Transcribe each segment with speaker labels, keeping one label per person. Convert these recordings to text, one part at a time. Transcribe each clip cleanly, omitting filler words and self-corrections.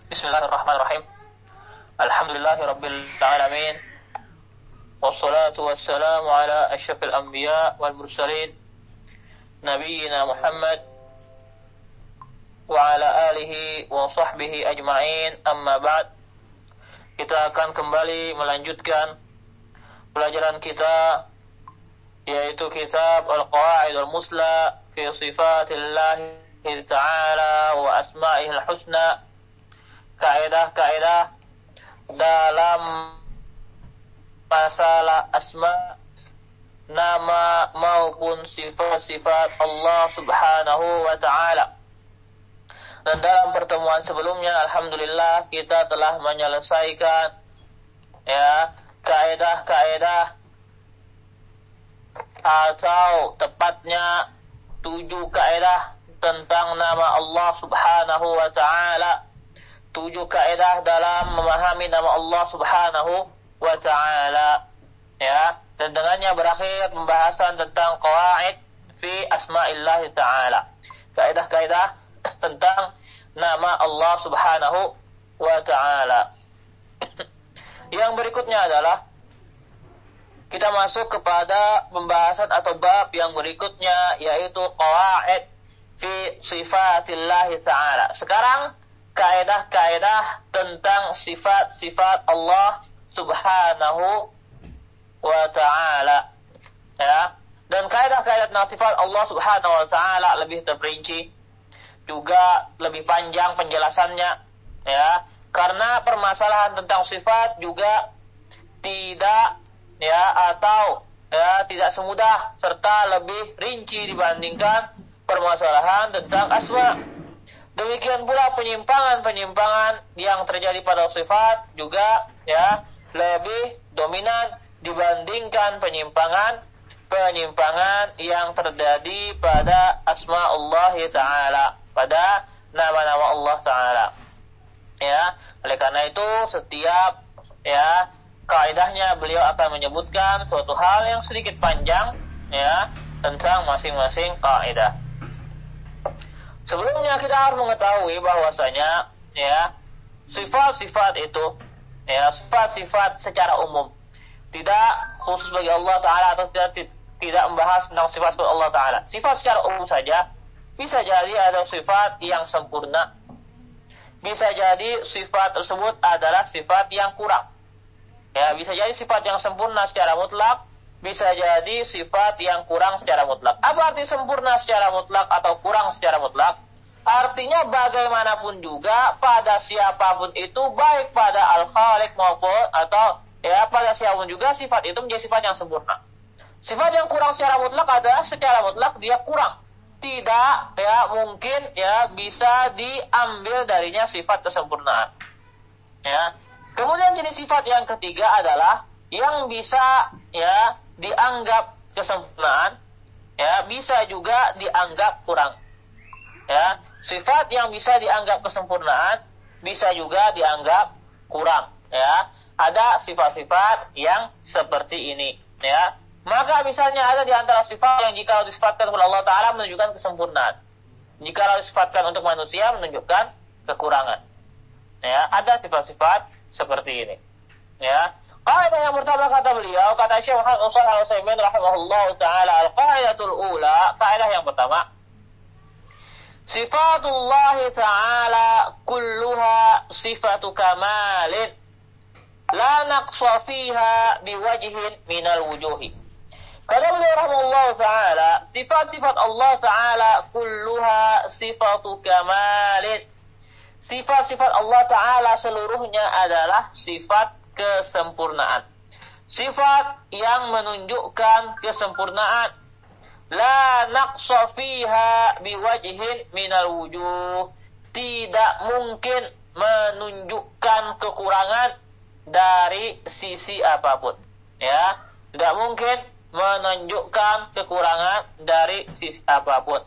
Speaker 1: Bismillahirrahmanirrahim. Alhamdulillahirabbil alamin. Wassalatu wassalamu ala asyrafil anbiya wal mursalin nabiyyina Muhammad wa ala alihi wa sahbihi ajma'in. Amma ba'd. Kita akan kembali melanjutkan pelajaran kita, yaitu kitab Al-Qawaidul Musla fi Sifatillahi Ta'ala wa Asma'ihil Husna. Kaidah-kaidah dalam masalah asma, nama maupun sifat-sifat Allah Subhanahu wa ta'ala. Dan dalam pertemuan sebelumnya, alhamdulillah, kita telah menyelesaikan kaidah-kaidah atau tepatnya 7 kaidah tentang nama Allah Subhanahu wa ta'ala. 7 kaidah dalam memahami nama Allah Subhanahu wa ta'ala, dan dengannya berakhir pembahasan tentang qawaid fi asma'illah ta'ala, kaidah-kaidah tentang nama Allah Subhanahu wa ta'ala. Yang berikutnya adalah kita masuk kepada pembahasan atau bab yang berikutnya, yaitu qawaid fi sifatillah ta'ala. Sekarang kaidah-kaidah tentang sifat-sifat Allah Subhanahu wa ta'ala, Dan kaidah-kaidah tentang sifat Allah Subhanahu wa ta'ala lebih terperinci, juga lebih panjang penjelasannya, karena permasalahan tentang sifat juga tidak tidak semudah serta lebih rinci dibandingkan permasalahan tentang asma. Demikian pula penyimpangan-penyimpangan yang terjadi pada sifat juga lebih dominan dibandingkan penyimpangan yang terjadi pada asma Allah Ta'ala, pada nama-nama Allah Ta'ala. Oleh karena itu setiap kaidahnya beliau akan menyebutkan suatu hal yang sedikit panjang tentang masing-masing kaidah. Sebelumnya kita harus mengetahui bahwasanya sifat-sifat itu sifat-sifat secara umum, tidak khusus bagi Allah Ta'ala atau tidak membahas tentang sifat-sifat Allah Ta'ala. Sifat secara umum saja, bisa jadi ada sifat yang sempurna, bisa jadi sifat tersebut adalah sifat yang kurang. Bisa jadi sifat yang sempurna secara mutlak, bisa jadi sifat yang kurang secara mutlak. Apa arti sempurna secara mutlak atau kurang secara mutlak? Artinya bagaimanapun juga pada siapapun itu, baik pada Al-Khaliq maupun atau pada siapapun juga, sifat itu menjadi sifat yang sempurna. Sifat yang kurang secara mutlak adalah secara mutlak dia kurang, tidak mungkin bisa diambil darinya sifat kesempurnaan. Kemudian jenis sifat yang ketiga adalah yang bisa dianggap kesempurnaan, bisa juga dianggap kurang. Sifat yang bisa dianggap kesempurnaan bisa juga dianggap kurang. Ada sifat-sifat yang seperti ini. Maka misalnya ada di antara sifat yang jika disifatkan kepada Allah Ta'ala menunjukkan kesempurnaan, jika disifatkan untuk manusia menunjukkan kekurangan. Ada sifat-sifat seperti ini. Kaidah yang pertama kata beliau, kata Syekh Muhammad Shalih Al-Utsaimin rahimahullah taala, al-qaidatul ula, kaidah yang pertama, sifatullah ta'ala kulluha sifatu kamalin la naqsa fiha biwajhin minal wujuhi. Kata beliau rahimahullah taala, sifat-sifat Allah Ta'ala kulluha sifatu kamalin. Sifat-sifat Allah Ta'ala seluruhnya adalah sifat kesempurnaan, sifat yang menunjukkan kesempurnaan. La naqsa fiha biwajhin minal wujuh, tidak mungkin menunjukkan kekurangan dari sisi apapun. Tidak mungkin menunjukkan kekurangan dari sisi apapun.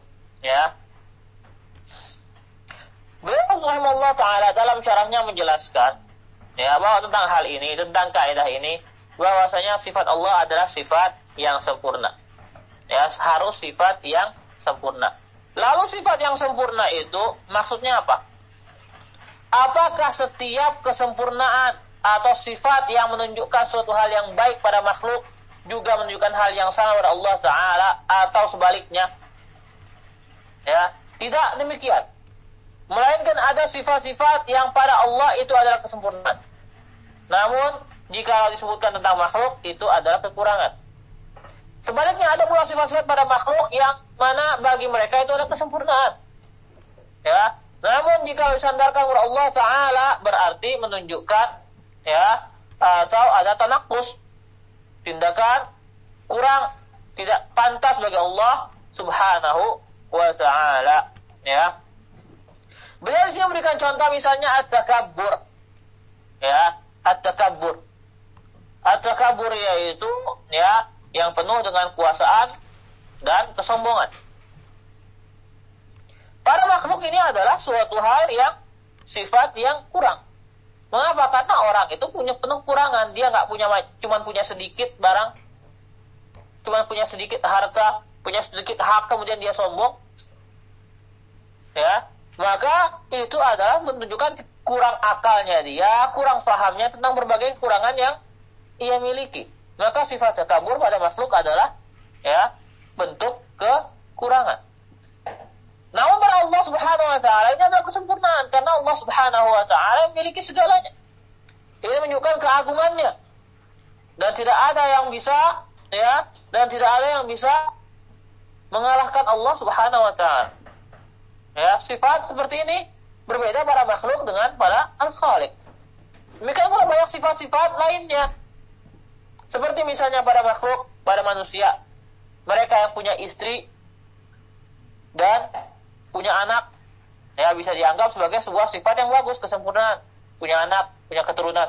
Speaker 1: Beliau rahimahullah ta'ala dalam syarahnya menjelaskan bahwa tentang hal ini, tentang kaidah ini, bahwasanya sifat Allah adalah sifat yang sempurna. Harus sifat yang sempurna. Lalu sifat yang sempurna itu maksudnya apa? Apakah Karena setiap kesempurnaan atau sifat yang menunjukkan suatu hal yang baik pada makhluk juga menunjukkan hal yang sama pada Allah Ta'ala atau sebaliknya. Ya, tidak demikian. Melainkan ada sifat-sifat yang pada Allah itu adalah kesempurnaan. Namun jika disebutkan tentang makhluk itu adalah kekurangan. Sebaliknya ada pula sifat-sifat pada makhluk yang mana bagi mereka itu adalah kesempurnaan. Ya, namun jika disandarkan kepada Allah Ta'ala berarti menunjukkan ya atau ada tanakus, tindakan kurang, tidak pantas bagi Allah Subhanahu wa Ta'ala. Ya, beliau di sini memberikan contoh misalnya at-takabbur. Ya, at-takabbur. At-takabbur yaitu ya yang penuh dengan kuasaan dan kesombongan. Pada makhluk ini adalah suatu hal yang sifat yang kurang. Mengapa? Karena orang itu punya penuh kurangan. Dia nggak punya, cuma punya sedikit barang, cuma punya sedikit harta, punya sedikit hak, kemudian dia sombong. Ya, maka itu adalah menunjukkan kurang akalnya dia, kurang pahamnya tentang berbagai kekurangan yang ia miliki. Maka sifat takabur pada makhluk adalah ya bentuk kekurangan. Namun pada Allah Subhanahu wa Ta'ala ini adalah kesempurnaan karena Allah Subhanahu wa Ta'ala memiliki segalanya. Ini menunjukkan keagungannya dan tidak ada yang bisa ya dan tidak ada yang bisa mengalahkan Allah Subhanahu wa Ta'ala. Ya, sifat seperti ini berbeda pada makhluk dengan pada Al-Khaliq. Demikian pula banyak sifat-sifat lainnya. Seperti misalnya pada makhluk, pada manusia, mereka yang punya istri dan punya anak, ya bisa dianggap sebagai sebuah sifat yang bagus, kesempurnaan. Punya anak, punya keturunan.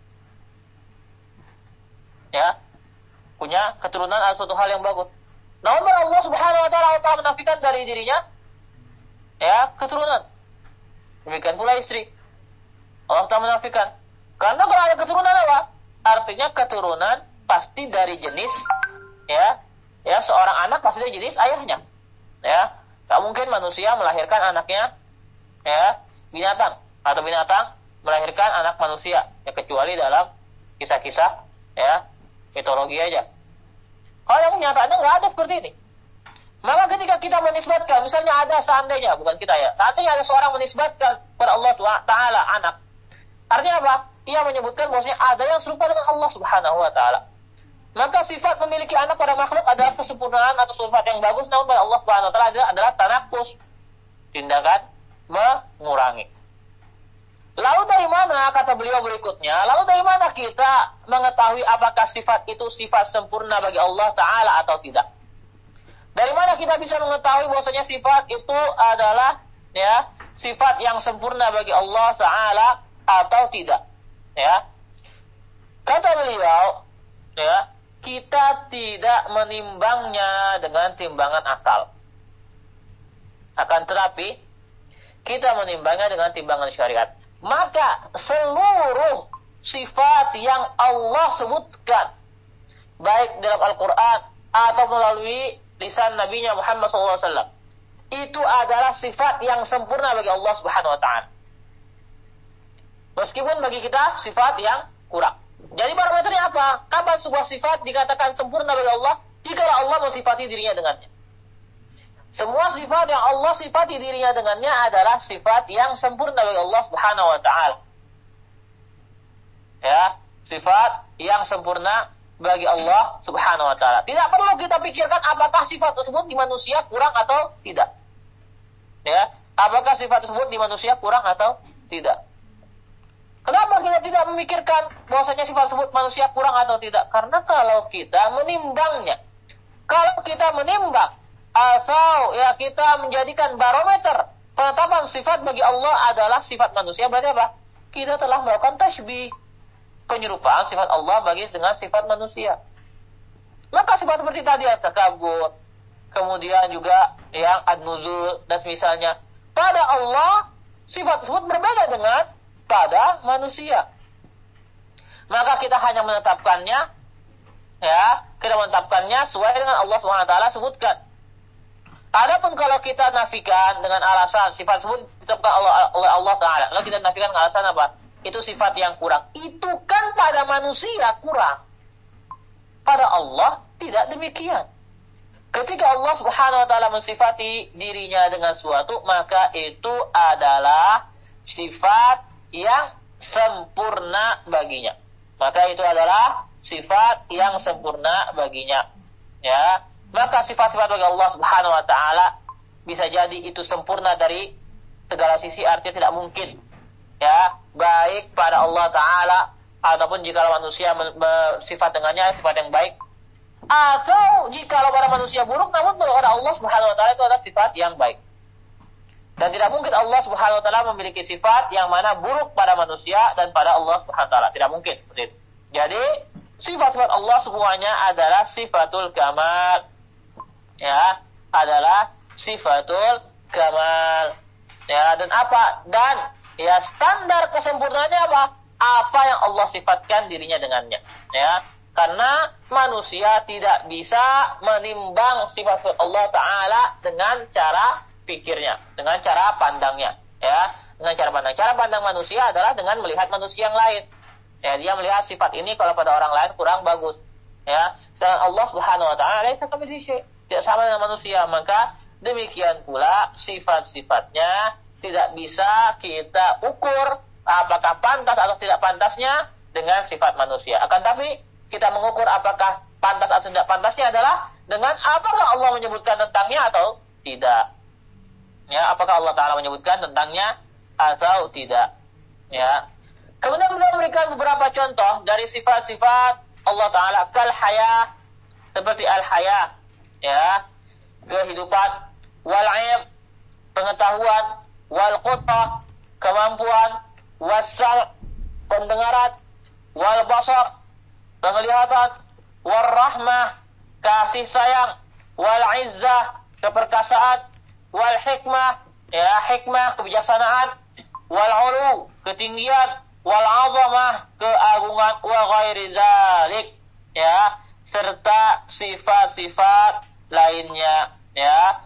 Speaker 1: Ya, punya keturunan adalah suatu hal yang bagus. Namun Allah Subhanahu wa Ta'ala telah menafikan dari dirinya ya keturunan. Demikian pula istri. Allah telah menafikan. Karena kalau ada keturunan apa? Artinya keturunan pasti dari jenis ya seorang anak pasti dari jenis ayahnya. Ya, tak mungkin manusia melahirkan anaknya ya binatang atau binatang melahirkan anak manusia ya kecuali dalam kisah-kisah ya mitologi aja. Kalau yang kenyataannya nggak ada seperti ini. Maka ketika kita menisbatkan, misalnya ada seandainya, bukan kita ya, seandainya ada seorang menisbatkan kepada Allah Ta'ala anak. Artinya apa? Ia menyebutkan bahwasanya ada yang serupa dengan Allah Subhanahu wa Ta'ala. Maka sifat memiliki anak pada makhluk adalah kesempurnaan atau sifat yang bagus, namun pada Allah Subhanahu wa Ta'ala adalah tanakus, tindakan mengurangi. Lalu dari mana, kata beliau berikutnya, lalu dari mana kita mengetahui apakah sifat itu sifat sempurna bagi Allah Ta'ala atau tidak? Dari mana kita bisa mengetahui bahwasanya sifat itu adalah ya sifat yang sempurna bagi Allah Ta'ala atau tidak? Ya, kata beliau, ya kita tidak menimbangnya dengan timbangan akal. Akan tetapi kita menimbangnya dengan timbangan syariat. Maka seluruh sifat yang Allah sebutkan baik dalam Al-Quran atau melalui lisan Nabi-Nya Muhammad SAW itu adalah sifat yang sempurna bagi Allah Subhanahu wa Ta'ala. Meskipun bagi kita sifat yang kurang. Jadi parameternya apa? Kapan sebuah sifat dikatakan sempurna bagi Allah? Jika Allah mensifati dirinya dengannya. Semua sifat yang Allah sifati dirinya dengannya adalah sifat yang sempurna bagi Allah Subhanahu wa Ta'ala. Ya, sifat yang sempurna bagi Allah Subhanahu wa Ta'ala. Tidak perlu kita pikirkan apakah sifat tersebut di manusia kurang atau tidak. Ya, apakah sifat tersebut di manusia kurang atau tidak. Kenapa kita tidak memikirkan bahwasanya sifat tersebut manusia kurang atau tidak? Karena kalau kita menimbangnya, kalau kita menimbang atau ya kita menjadikan barometer penetapan sifat bagi Allah adalah sifat manusia, berarti apa? Kita telah melakukan tasybih, penyerupaan sifat Allah bagi dengan sifat manusia. Maka sifat seperti tadi at-takabbur, kemudian juga yang ad-nuzul dan semisalnya, pada Allah sifat tersebut berbeda dengan pada manusia. Maka kita hanya menetapkannya ya, kita menetapkannya sesuai dengan Allah SWT sebutkan. Adapun kalau kita nafikan dengan alasan sifat tersebut ditetapkan oleh Allah Ta'ala, lalu kita nafikan dengan alasan apa? Itu sifat yang kurang. Itu kan pada manusia kurang. Pada Allah tidak demikian. Ketika Allah Subhanahu wa Ta'ala mensifati dirinya dengan suatu, maka itu adalah sifat yang sempurna baginya. Maka itu adalah sifat yang sempurna baginya. Ya, maka sifat-sifat bagi Allah Subhanahu wa Ta'ala bisa jadi itu sempurna dari segala sisi, artinya tidak mungkin. Ya, baik pada Allah Ta'ala ataupun jika manusia bersifat dengannya sifat yang baik, atau jika pada manusia buruk, namun pada Allah Subhanahu wa Ta'ala itu adalah sifat yang baik. Dan tidak mungkin Allah Subhanahu wa Ta'ala memiliki sifat yang mana buruk pada manusia dan pada Allah Subhanahu wa Ta'ala. Tidak mungkin. Jadi sifat-sifat Allah semuanya adalah sifatul kamal. Ya, adalah sifatul kamal. Ya, dan apa? Dan ya standar kesempurnaannya apa? Apa yang Allah sifatkan dirinya dengannya. Ya, karena manusia tidak bisa menimbang sifat-sifat Allah Ta'ala dengan cara pikirnya, dengan cara pandangnya. Ya, dengan cara pandang. Cara pandang manusia adalah dengan melihat manusia yang lain. Ya, dia melihat sifat ini kalau pada orang lain kurang bagus. Ya, sedangkan Allah Subhanahu wa Ta'ala tidak sama dengan manusia, maka demikian pula sifat-sifatnya tidak bisa kita ukur apakah pantas atau tidak pantasnya dengan sifat manusia. Akan tapi kita mengukur apakah pantas atau tidak pantasnya adalah dengan apakah Allah menyebutkan tentangnya atau tidak. Ya, apakah Allah Ta'ala menyebutkan tentangnya atau tidak. Ya. Kemudian beliau memberikan beberapa contoh dari sifat-sifat Allah Ta'ala. Kal haya, seperti al-haya, ya, kehidupan, wal ilm, pengetahuan, wal qudrah, kemampuan, was-sam', pendengaran, wal basar, penglihatan, wal rahmah, kasih sayang, wal izzah, keperkasaan, wal hikmah, ya, hikmah, kebijaksanaan, wal ulu, ketinggian, wal azamah, keagungan, wa ghairi dzalik, ya, serta sifat-sifat lainnya, ya,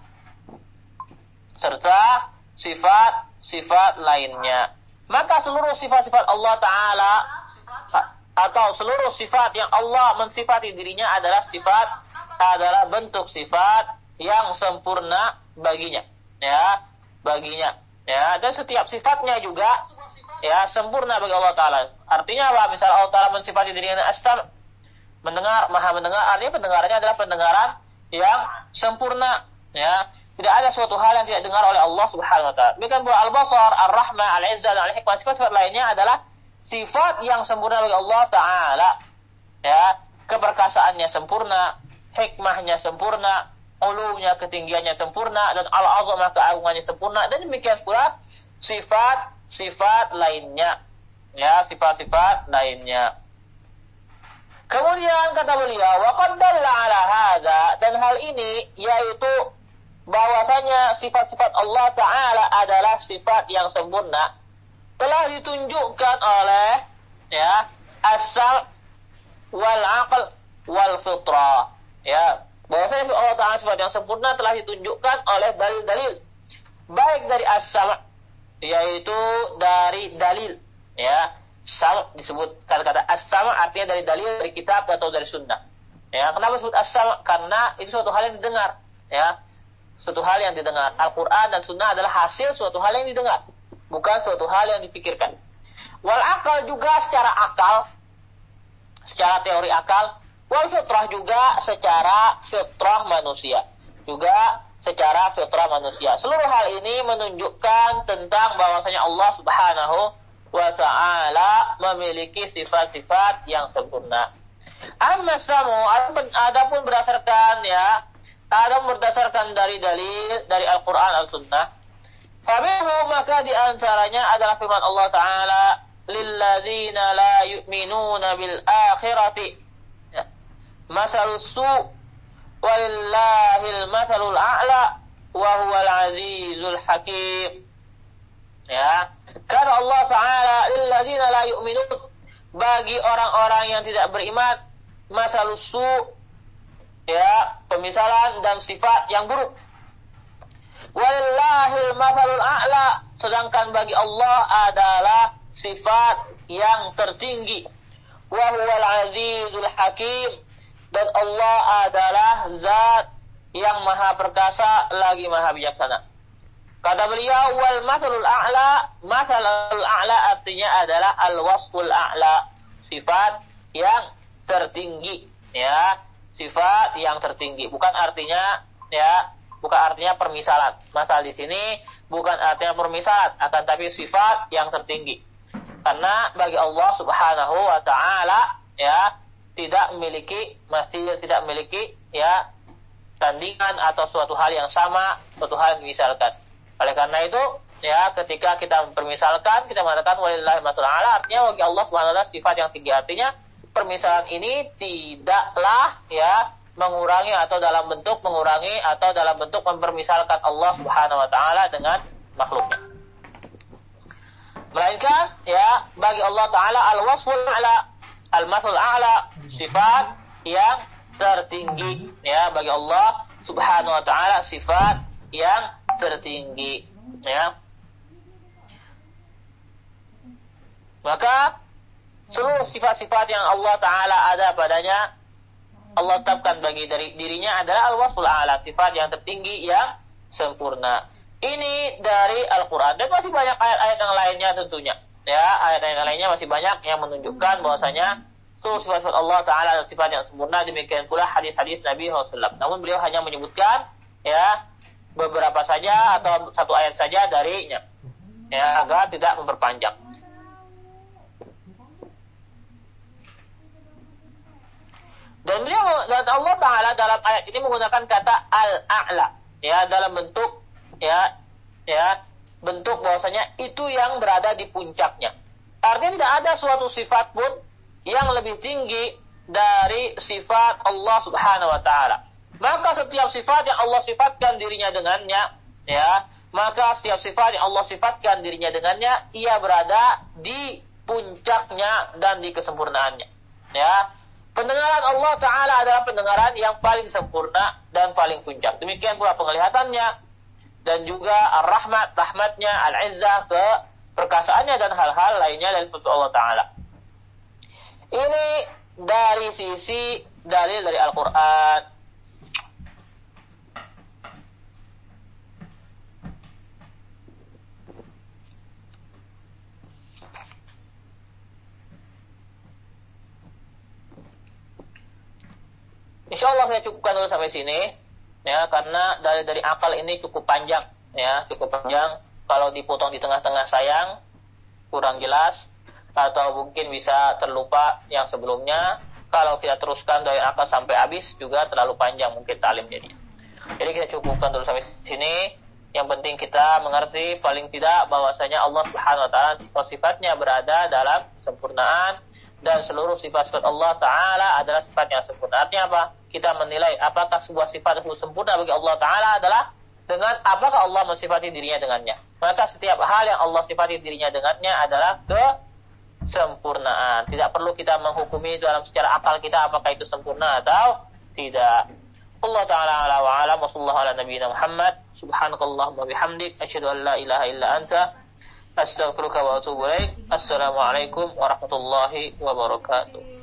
Speaker 1: serta sifat-sifat lainnya. Maka seluruh sifat-sifat Allah Ta'ala atau seluruh sifat yang Allah mensifati dirinya adalah bentuk sifat yang sempurna baginya, ya, baginya, ya, dan setiap sifatnya juga ya sempurna bagi Allah Ta'ala. Artinya apa? Misal Allah Ta'ala mensifati dirinya as-sam', mendengar, maha mendengar, artinya pendengarannya adalah pendengaran yang sempurna, ya. Tidak ada suatu hal yang tidak dengar oleh Allah Subhanahu wa Ta'ala. Demikian pula al-basar, ar-rahmah, al-izzah, dan al-hikmah, sifat-sifat lainnya adalah sifat yang sempurna bagi Allah Ta'ala. Ya, keperkasaannya sempurna, hikmahnya sempurna, ulunya, ketinggiannya sempurna, dan al-azamah, keagungannya sempurna, dan demikian pula sifat lainnya. Ya, sifat-sifat lainnya. Kemudian kata beliau, wa qad dalla ala hadza, dan hal ini yaitu bahwasanya sifat-sifat Allah Ta'ala adalah sifat yang sempurna telah ditunjukkan oleh ya as-sam' wal aql wal fitrah, ya, bahwasanya Allah Ta'ala sifat yang sempurna telah ditunjukkan oleh dalil-dalil, baik dari as-sam', yaitu dari dalil, ya, sam' disebut kata-kata as-sam' artinya dari dalil, dari kitab atau dari sunnah, ya. Kenapa disebut as-sam'? Karena itu suatu hal yang didengar, ya, suatu hal yang didengar. Al-Quran dan sunnah adalah hasil suatu hal yang didengar, bukan suatu hal yang dipikirkan. Wal akal juga secara akal, secara teori akal. Wal fitrah juga secara fitrah manusia, juga secara fitrah manusia. Seluruh hal ini menunjukkan tentang bahwasanya Allah Subhanahu wa Ta'ala memiliki sifat-sifat yang sempurna. Amma samu, adapun berdasarkan dari dalil dari Al-Quran Al-Sunnah, faminhu, maka diantaranya adalah firman Allah Ta'ala, lilladzina la yu'minuna bil akhirati masalus su' walillahil masalul a'la wa huwal azizul hakim. Ya, karena Allah Ta'ala lilladzina la yu'minun, bagi orang-orang yang tidak beriman, masalus su', ya, pemisalan dan sifat yang buruk. Walillahil matsalul a'la, sedangkan bagi Allah adalah sifat yang tertinggi. Wa huwal azizul hakim, dan Allah adalah zat yang maha perkasa lagi maha bijaksana. Kata beliau, wal matsalul a'la artinya adalah al-wasful a'la, sifat yang tertinggi, ya, sifat yang tertinggi. Bukan artinya permisalan. Masal di sini bukan artinya permisalan, akan tapi sifat yang tertinggi. Karena bagi Allah Subhanahu wa taala, ya, tidak memiliki ya tandingan atau suatu hal yang sama, suatu hal yang dimisalkan. Oleh karena itu, ya, ketika kita mempermisalkan, kita mengatakan walillahi matsalul a'la, artinya bagi Allah Subhanahu wa taala sifat yang tinggi. Artinya permisalan ini tidaklah, ya, mengurangi atau dalam bentuk mempermisalkan Allah Subhanahu wa taala dengan makhluknya. Melainkan, ya, bagi Allah taala al-wasful a'la, al-matsalul a'la, sifat yang tertinggi, ya, bagi Allah Subhanahu wa taala sifat yang tertinggi, ya. Maka seluruh sifat-sifat yang Allah taala ada padanya, Allah tetapkan bagi dari dirinya adalah al-wasful a'la, sifat yang tertinggi yang sempurna. Ini dari Al-Qur'an, dan masih banyak ayat-ayat yang lainnya tentunya. Ya, ayat-ayat yang lainnya masih banyak yang menunjukkan bahwasanya seluruh sifat-sifat Allah taala adalah sifat yang sempurna. Demikian pula hadis-hadis Nabi SAW. Namun beliau hanya menyebutkan, ya, beberapa saja atau satu ayat saja darinya, ya, agar tidak memperpanjang. Dan Allah taala dalam ayat ini menggunakan kata al-a'la, ya, dalam bentuk, ya, bentuk bahwasanya itu yang berada di puncaknya. Artinya tidak ada suatu sifat pun yang lebih tinggi dari sifat Allah Subhanahu wa taala. Maka setiap sifat yang Allah sifatkan dirinya dengannya, ya, maka setiap sifat yang Allah sifatkan dirinya dengannya, ia berada di puncaknya dan di kesempurnaannya, ya. Pendengaran Allah taala adalah pendengaran yang paling sempurna dan paling puncak. Demikian pula penglihatannya, dan juga rahmatnya, al-izzah, keperkasaannya, dan hal-hal lainnya dari sifat Allah taala. Ini dari sisi dalil dari Al-Qur'an. Insyaallah saya cukupkan dulu sampai sini, ya, karena dari akal ini cukup panjang, ya, cukup panjang. Kalau dipotong di tengah-tengah sayang, kurang jelas, atau mungkin bisa terlupa yang sebelumnya. Kalau kita teruskan dari akal sampai habis juga terlalu panjang mungkin talim jadinya. Jadi kita cukupkan dulu sampai sini. Yang penting kita mengerti paling tidak bahwasanya Allah Subhanahu wa taala sifat-sifatnya berada dalam kesempurnaan, dan seluruh sifat-sifat Allah taala adalah sifat yang sempurna. Artinya apa? Kita menilai apakah sebuah sifat itu sempurna bagi Allah taala adalah dengan apakah Allah mensifati dirinya dengannya. Maka setiap hal yang Allah sifati dirinya dengannya adalah kesempurnaan. Tidak perlu kita menghukumi dalam secara akal kita apakah itu sempurna atau tidak. Allah taala ala wa alam, wa sallallahu ala nabiyina Muhammad. Subhanakallahumma bihamdik, asyhadu an la ilaha illa anta, astaghfiruka wa atubu ilaik. Assalamualaikum warahmatullahi wabarakatuh.